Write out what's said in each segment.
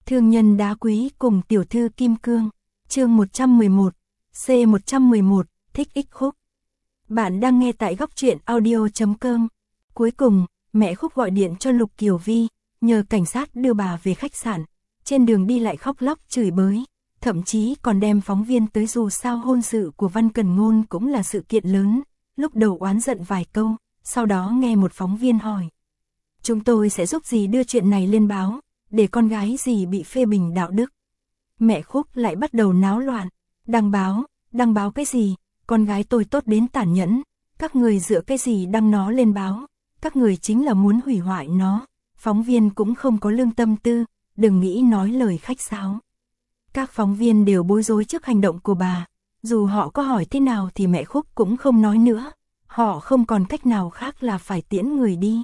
Thương nhân đá quý cùng tiểu thư kim cương. Chương 111, C111, thích ích Khúc. Bạn đang nghe tại góc truyện audio.com. Cuối cùng, mẹ Khúc gọi điện cho Lục Kiều Vi, nhờ cảnh sát đưa bà về khách sạn. Trên đường đi lại khóc lóc chửi bới, thậm chí còn đem phóng viên tới, dù sao hôn sự của Văn Cần Ngôn cũng là sự kiện lớn. Lúc đầu oán giận vài câu, sau đó nghe một phóng viên hỏi: "Chúng tôi sẽ giúp dì đưa chuyện này lên báo, để con gái dì bị phê bình đạo đức." Mẹ Khúc lại bắt đầu náo loạn: đăng báo cái gì, con gái tôi tốt đến tàn nhẫn, các người dựa cái gì đăng nó lên báo, các người chính là muốn hủy hoại nó, phóng viên cũng không có lương tâm tư, đừng nghĩ nói lời khách sáo. Các phóng viên đều bối rối trước hành động của bà, dù họ có hỏi thế nào thì mẹ Khúc cũng không nói nữa, họ không còn cách nào khác là phải tiễn người đi.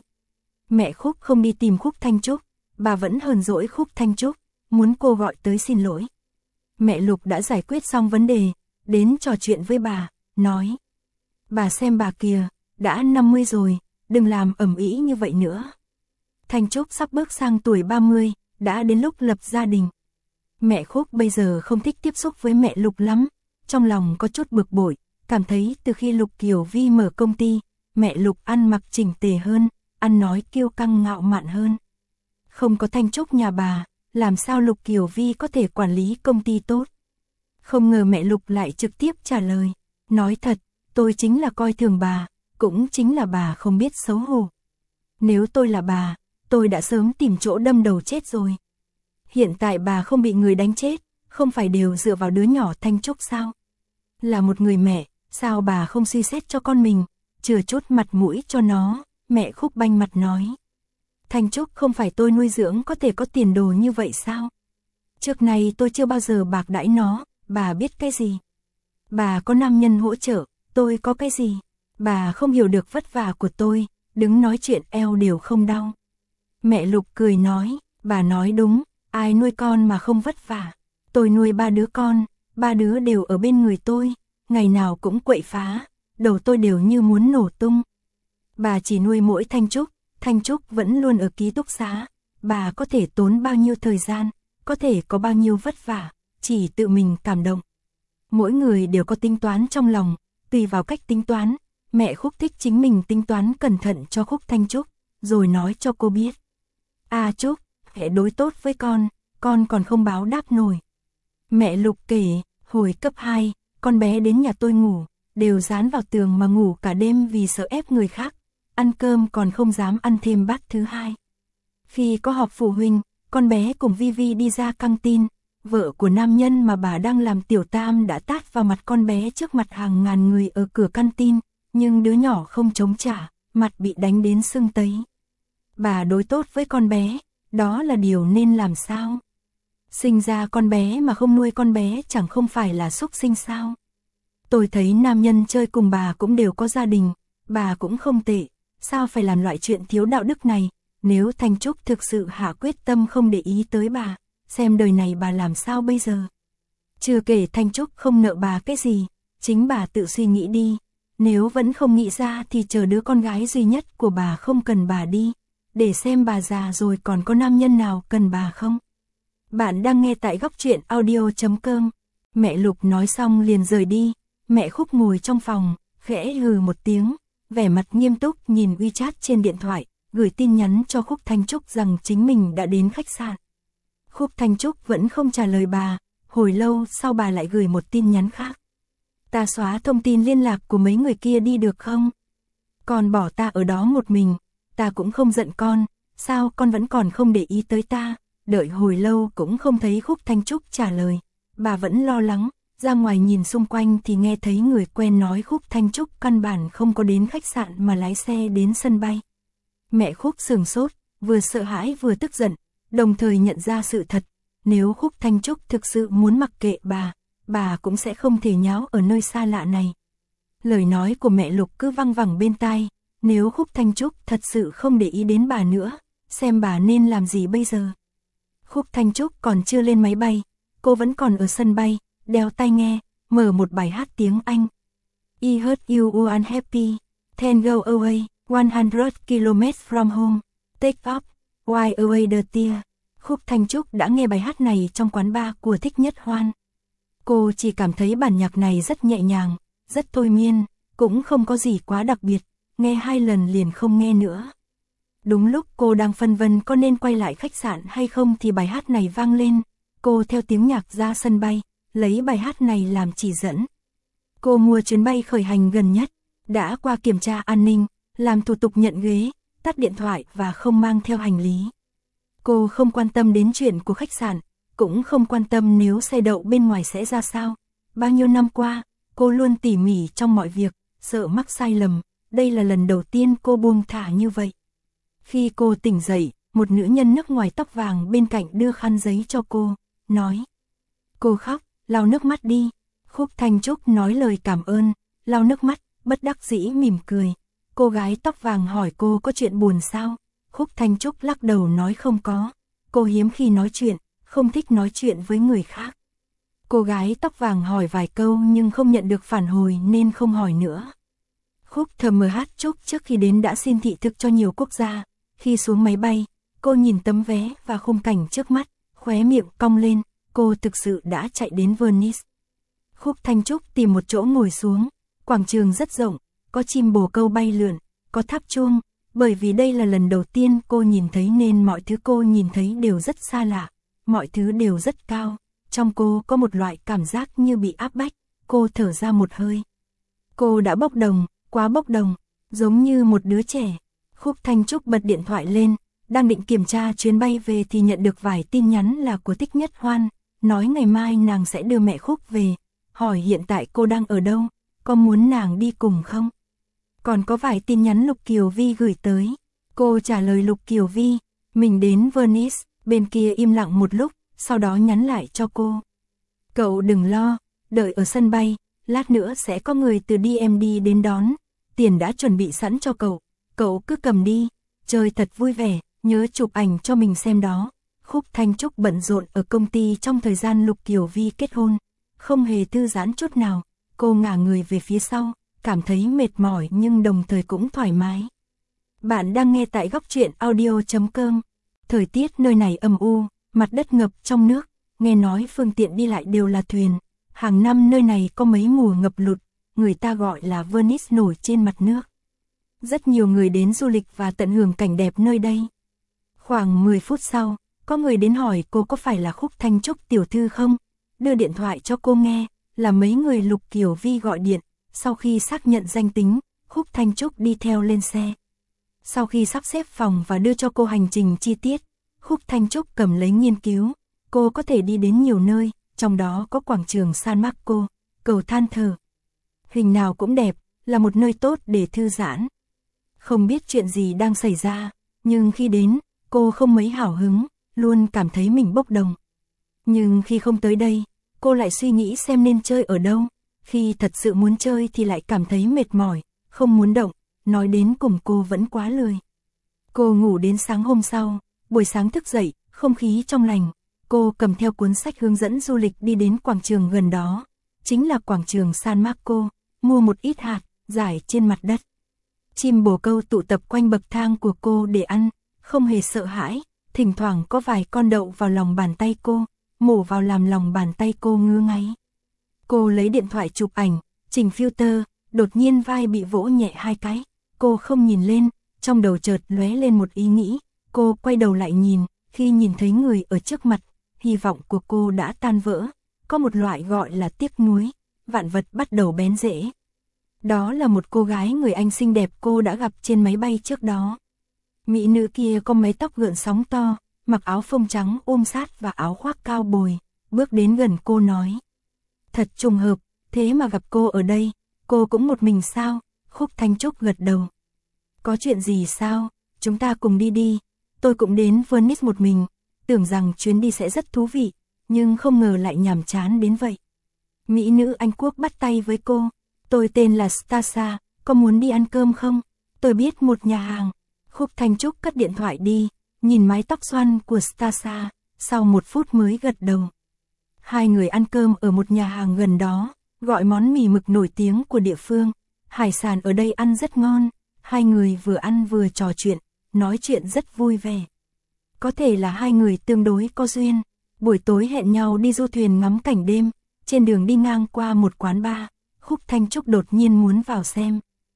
Mẹ Khúc không đi tìm Khúc Thanh Trúc, bà vẫn hờn dỗi Khúc Thanh Trúc, muốn cô gọi tới xin lỗi. Mẹ Lục đã giải quyết xong vấn đề, đến trò chuyện với bà, nói: "Bà xem bà kìa, đã 50 rồi, đừng làm ầm ĩ như vậy nữa. Thanh Trúc sắp bước sang tuổi 30, đã đến lúc lập gia đình." Mẹ Khúc bây giờ không thích tiếp xúc với mẹ Lục lắm, trong lòng có chút bực bội, cảm thấy từ khi Lục Kiều Vi mở công ty, mẹ Lục ăn mặc chỉnh tề hơn, ăn nói kiêu căng ngạo mạn hơn. Không có Thanh Trúc nhà bà, làm sao Lục Kiều Vi có thể quản lý công ty tốt? Không ngờ mẹ Lục lại trực tiếp trả lời: "Nói thật, tôi chính là coi thường bà, cũng chính là bà không biết xấu hổ. Nếu tôi là bà, tôi đã sớm tìm chỗ đâm đầu chết rồi. Hiện tại bà không bị người đánh chết, không phải đều dựa vào đứa nhỏ Thanh Trúc sao? Là một người mẹ, sao bà không suy xét cho con mình, chừa chút mặt mũi cho nó?" Mẹ Khúc banh mặt nói: "Thanh Trúc không phải tôi nuôi dưỡng có thể có tiền đồ như vậy sao? Trước này tôi chưa bao giờ bạc đãi nó, bà biết cái gì? Bà có nam nhân hỗ trợ, tôi có cái gì? Bà không hiểu được vất vả của tôi, đứng nói chuyện eo đều không đau." Mẹ Lục cười nói: "Bà nói đúng, ai nuôi con mà không vất vả? Tôi nuôi 3 đứa con, 3 đứa đều ở bên người tôi, ngày nào cũng quậy phá, đầu tôi đều như muốn nổ tung. Bà chỉ nuôi mỗi Thanh Trúc vẫn luôn ở ký túc xá, bà có thể tốn bao nhiêu thời gian, có thể có bao nhiêu vất vả, chỉ tự mình cảm động. Mỗi người đều có tính toán trong lòng, tùy vào cách tính toán, mẹ Khúc thích chính mình tính toán cẩn thận cho Khúc Thanh Trúc, rồi nói cho cô biết: "A Trúc, hãy đối tốt với con còn không báo đáp nổi." Mẹ Lục kể, hồi cấp 2, con bé đến nhà tôi ngủ, đều dán vào tường mà ngủ cả đêm vì sợ ép người khác, ăn cơm còn không dám ăn thêm bát thứ hai. Khi có họp phụ huynh, con bé cùng Vi Vi đi ra căng tin, vợ của nam nhân mà bà đang làm tiểu tam đã tát vào mặt con bé trước mặt hàng ngàn người ở cửa căng tin, nhưng đứa nhỏ không chống trả, mặt bị đánh đến sưng tấy. Bà đối tốt với con bé, đó là điều nên làm sao? Sinh ra con bé mà không nuôi con bé chẳng không phải là súc sinh sao? Tôi thấy nam nhân chơi cùng bà cũng đều có gia đình, bà cũng không tệ, sao phải làm loại chuyện thiếu đạo đức này? Nếu Thanh Trúc thực sự hạ quyết tâm không để ý tới bà, xem đời này bà làm sao bây giờ? Chưa kể Thanh Trúc không nợ bà cái gì, chính bà tự suy nghĩ đi, nếu vẫn không nghĩ ra thì chờ đứa con gái duy nhất của bà không cần bà đi, để xem bà già rồi còn có nam nhân nào cần bà không?" Bạn đang nghe tại góc truyện audio.com. Mẹ Lục nói xong liền rời đi, mẹ Khúc ngồi trong phòng, khẽ hừ một tiếng, vẻ mặt nghiêm túc nhìn WeChat trên điện thoại, gửi tin nhắn cho Khúc Thanh Trúc rằng chính mình đã đến khách sạn. Khúc Thanh Trúc vẫn không trả lời bà, hồi lâu sau bà lại gửi một tin nhắn khác: "Ta xóa thông tin liên lạc của mấy người kia đi được không? Con bỏ ta ở đó một mình, ta cũng không giận con, sao con vẫn còn không để ý tới ta?" Đợi hồi lâu cũng không thấy Khúc Thanh Trúc trả lời, bà vẫn lo lắng, ra ngoài nhìn xung quanh thì nghe thấy người quen nói Khúc Thanh Trúc căn bản không có đến khách sạn mà lái xe đến sân bay. Mẹ Khúc sửng sốt, vừa sợ hãi vừa tức giận, đồng thời nhận ra sự thật, nếu Khúc Thanh Trúc thực sự muốn mặc kệ bà cũng sẽ không thể nháo ở nơi xa lạ này. Lời nói của mẹ Lục cứ văng vẳng bên tai, nếu Khúc Thanh Trúc thật sự không để ý đến bà nữa, xem bà nên làm gì bây giờ? Khúc Thanh Trúc còn chưa lên máy bay, cô vẫn còn ở sân bay, đeo tai nghe, mở một bài hát tiếng Anh. "I heard you unhappy, then go away, 100 km from home, take up, wipe away the tear, Khúc Thanh Trúc đã nghe bài hát này trong quán bar của Thích Nhất Hoan. Cô chỉ cảm thấy bản nhạc này rất nhẹ nhàng, rất thôi miên, cũng không có gì quá đặc biệt, nghe 2 lần liền không nghe nữa. Đúng lúc cô đang phân vân có nên quay lại khách sạn hay không thì bài hát này vang lên, cô theo tiếng nhạc ra sân bay, lấy bài hát này làm chỉ dẫn. Cô mua chuyến bay khởi hành gần nhất, đã qua kiểm tra an ninh, làm thủ tục nhận ghế, tắt điện thoại và không mang theo hành lý. Cô không quan tâm đến chuyện của khách sạn, cũng không quan tâm nếu xe đậu bên ngoài sẽ ra sao. Bao nhiêu năm qua, cô luôn tỉ mỉ trong mọi việc, sợ mắc sai lầm, đây là lần đầu tiên cô buông thả như vậy. Khi cô tỉnh dậy, một nữ nhân nước ngoài tóc vàng bên cạnh đưa khăn giấy cho cô, nói. Cô khóc, lau nước mắt đi. Khúc Thanh Trúc nói lời cảm ơn, lau nước mắt, bất đắc dĩ mỉm cười. Cô gái tóc vàng hỏi cô có chuyện buồn sao? Khúc Thanh Trúc lắc đầu nói không có. Cô hiếm khi nói chuyện, không thích nói chuyện với người khác. Cô gái tóc vàng hỏi vài câu nhưng không nhận được phản hồi nên không hỏi nữa. Khúc TMH Trúc trước khi đến đã xin thị thực cho nhiều quốc gia. Khi xuống máy bay, cô nhìn tấm vé và khung cảnh trước mắt, khóe miệng cong lên, cô thực sự đã chạy đến Venice. Khúc Thanh Trúc tìm một chỗ ngồi xuống, quảng trường rất rộng, có chim bồ câu bay lượn, có tháp chuông, bởi vì đây là lần đầu tiên cô nhìn thấy nên mọi thứ cô nhìn thấy đều rất xa lạ, mọi thứ đều rất cao, trong cô có một loại cảm giác như bị áp bách, cô thở ra một hơi. Cô đã bốc đồng, quá bốc đồng, giống như một đứa trẻ. Khúc Thanh Trúc bật điện thoại lên, đang định kiểm tra chuyến bay về thì nhận được vài tin nhắn là của Thích Nhất Hoan, nói ngày mai nàng sẽ đưa mẹ Khúc về, hỏi hiện tại cô đang ở đâu, có muốn nàng đi cùng không? Còn có vài tin nhắn Lục Kiều Vi gửi tới, cô trả lời Lục Kiều Vi, mình đến Venice, bên kia im lặng một lúc, sau đó nhắn lại cho cô. Cậu đừng lo, đợi ở sân bay, lát nữa sẽ có người từ DMD đến đón, tiền đã chuẩn bị sẵn cho cậu cứ cầm đi, chơi thật vui vẻ, nhớ chụp ảnh cho mình xem đó. Khúc Thanh Trúc bận rộn ở công ty trong thời gian Lục Kiều Vi kết hôn, không hề thư giãn chút nào, cô ngả người về phía sau, cảm thấy mệt mỏi nhưng đồng thời cũng thoải mái. Bạn đang nghe tại góc truyện audio.com. Thời tiết nơi này âm u, mặt đất ngập trong nước, nghe nói phương tiện đi lại đều là thuyền. Hàng năm nơi này có mấy mùa ngập lụt, người ta gọi là Venice nổi trên mặt nước. Rất nhiều người đến du lịch và tận hưởng cảnh đẹp nơi đây. Khoảng 10 phút sau, có người đến hỏi cô có phải là Khúc Thanh Trúc tiểu thư không? Đưa điện thoại cho cô nghe, là mấy người Lục Kiều Vi gọi điện. Sau khi xác nhận danh tính, Khúc Thanh Trúc đi theo lên xe. Sau khi sắp xếp phòng và đưa cho cô hành trình chi tiết, Khúc Thanh Trúc cầm lấy nghiên cứu. Cô có thể đi đến nhiều nơi, trong đó có quảng trường San Marco, cầu than thở. Hình nào cũng đẹp, là một nơi tốt để thư giãn. Không biết chuyện gì đang xảy ra, nhưng khi đến, cô không mấy hào hứng, luôn cảm thấy mình bốc đồng. Nhưng khi không tới đây, cô lại suy nghĩ xem nên chơi ở đâu. Khi thật sự muốn chơi thì lại cảm thấy mệt mỏi, không muốn động, nói đến cùng cô vẫn quá lười. Cô ngủ đến sáng hôm sau, buổi sáng thức dậy, không khí trong lành. Cô cầm theo cuốn sách hướng dẫn du lịch đi đến quảng trường gần đó, chính là quảng trường San Marco, mua một ít hạt, rải trên mặt đất. Chim bồ câu tụ tập quanh bậc thang của cô để ăn, không hề sợ hãi, thỉnh thoảng có vài con đậu vào lòng bàn tay cô, mổ vào làm lòng bàn tay cô ngứa ngáy. Cô lấy điện thoại chụp ảnh, chỉnh filter, đột nhiên vai bị vỗ nhẹ 2 cái, cô không nhìn lên, trong đầu chợt lóe lên một ý nghĩ, cô quay đầu lại nhìn, khi nhìn thấy người ở trước mặt, hy vọng của cô đã tan vỡ, có một loại gọi là tiếc nuối, vạn vật bắt đầu bén rễ. Đó là một cô gái người Anh xinh đẹp cô đã gặp trên máy bay trước đó. Mỹ nữ kia có mái tóc gợn sóng to, mặc áo phông trắng ôm sát và áo khoác cao bồi, bước đến gần cô nói. Thật trùng hợp, thế mà gặp cô ở đây, cô cũng một mình sao? Khúc Thanh Trúc gật đầu. Có chuyện gì sao? Chúng ta cùng đi đi, tôi cũng đến Venice một mình, tưởng rằng chuyến đi sẽ rất thú vị, nhưng không ngờ lại nhàm chán đến vậy. Mỹ nữ Anh Quốc bắt tay với cô. Tôi tên là Stasa, có muốn đi ăn cơm không? Tôi biết một nhà hàng. Khúc Thanh Trúc cất điện thoại đi, nhìn mái tóc xoăn của Stasa, sau 1 phút mới gật đầu. Hai người ăn cơm ở một nhà hàng gần đó, gọi món mì mực nổi tiếng của địa phương. Hải sản ở đây ăn rất ngon, hai người vừa ăn vừa trò chuyện, nói chuyện rất vui vẻ. Có thể là hai người tương đối có duyên. Buổi tối hẹn nhau đi du thuyền ngắm cảnh đêm, trên đường đi ngang qua một quán bar, Khúc Thanh Trúc đột nhiên muốn vào xem.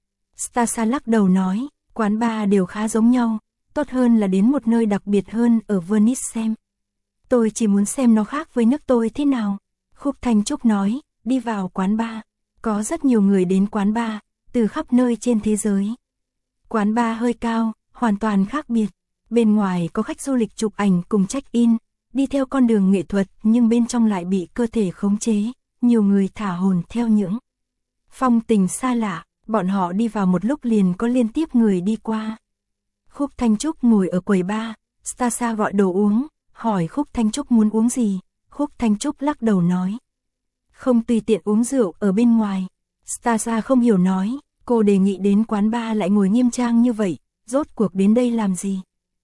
Stasa lắc đầu nói, quán bar đều khá giống nhau, tốt hơn là đến một nơi đặc biệt hơn ở Venice xem. Tôi chỉ muốn xem nó khác với nước tôi thế nào. Khúc Thanh Trúc nói, đi vào quán bar. Có rất nhiều người đến quán bar, từ khắp nơi trên thế giới. Quán bar hơi cao, hoàn toàn khác biệt. Bên ngoài có khách du lịch chụp ảnh cùng check-in, đi theo con đường nghệ thuật nhưng bên trong lại bị cơ thể khống chế. Nhiều người thả hồn theo những phong tình xa lạ, bọn họ đi vào một lúc liền có liên tiếp người đi qua. Khúc Thanh Trúc ngồi ở quầy bar, Stasa gọi đồ uống, hỏi Khúc Thanh Trúc muốn uống gì. Khúc Thanh Trúc lắc đầu nói, không tùy tiện uống rượu ở bên ngoài. Stasa không hiểu nói, cô đề nghị đến quán bar lại ngồi nghiêm trang như vậy, rốt cuộc đến đây làm gì?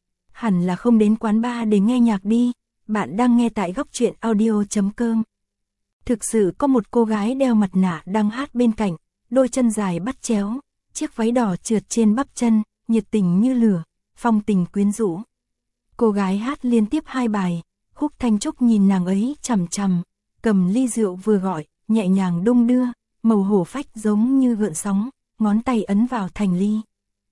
Hẳn là không đến quán bar để nghe nhạc đi. Bạn đang nghe tại góc truyện audio.com. Thực sự có một cô gái đeo mặt nạ đang hát bên cạnh, đôi chân dài bắt chéo, chiếc váy đỏ trượt trên bắp chân, nhiệt tình như lửa, phong tình quyến rũ. Cô gái hát liên tiếp 2 bài, Khúc Thanh Trúc nhìn nàng ấy chằm chằm, cầm ly rượu vừa gọi, nhẹ nhàng đung đưa, màu hổ phách giống như gợn sóng, ngón tay ấn vào thành ly.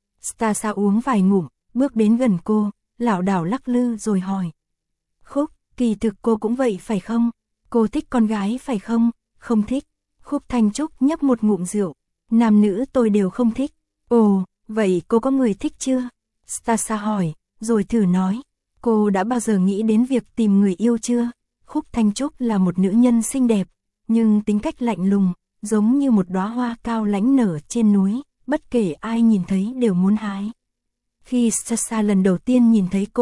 Stasa uống vài ngụm, bước đến gần cô, lảo đảo lắc lư rồi hỏi. Khúc, kỳ thực cô cũng vậy phải không? Cô thích con gái phải không? Không thích. Khúc Thanh Trúc nhấp một ngụm rượu. Nam nữ tôi đều không thích. Ồ, vậy cô có người thích chưa? Stasa hỏi, rồi thử nói. Cô đã bao giờ nghĩ đến việc tìm người yêu chưa? Khúc Thanh Trúc là một nữ nhân xinh đẹp, nhưng tính cách lạnh lùng, giống như một đóa hoa cao lãnh nở trên núi, bất kể ai nhìn thấy đều muốn hái. Khi Stasa lần đầu tiên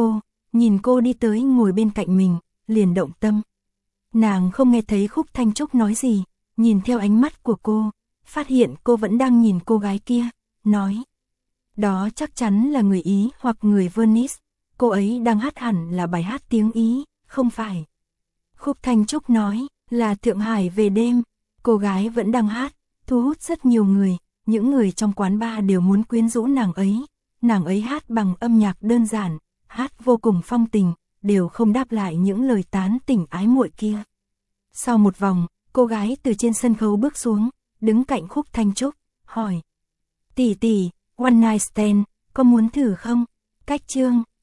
nhìn cô đi tới ngồi bên cạnh mình, liền động tâm. Nàng không nghe thấy Khúc Thanh Trúc nói gì, nhìn theo ánh mắt của cô, phát hiện cô vẫn đang nhìn cô gái kia, nói. Đó chắc chắn là người Ý hoặc người Venice, cô ấy đang hát hẳn là bài hát tiếng Ý, không phải. Khúc Thanh Trúc nói, là Thượng Hải về đêm, cô gái vẫn đang hát, thu hút rất nhiều người, những người trong quán bar đều muốn quyến rũ nàng ấy hát bằng âm nhạc đơn giản, hát vô cùng phong tình, đều không đáp lại những lời tán tỉnh ái muội kia. Sau một vòng, cô gái từ trên sân khấu bước xuống, đứng cạnh Khúc Thanh Trúc, hỏi. Tỷ tỷ, one night stand, có muốn thử không? Cách chương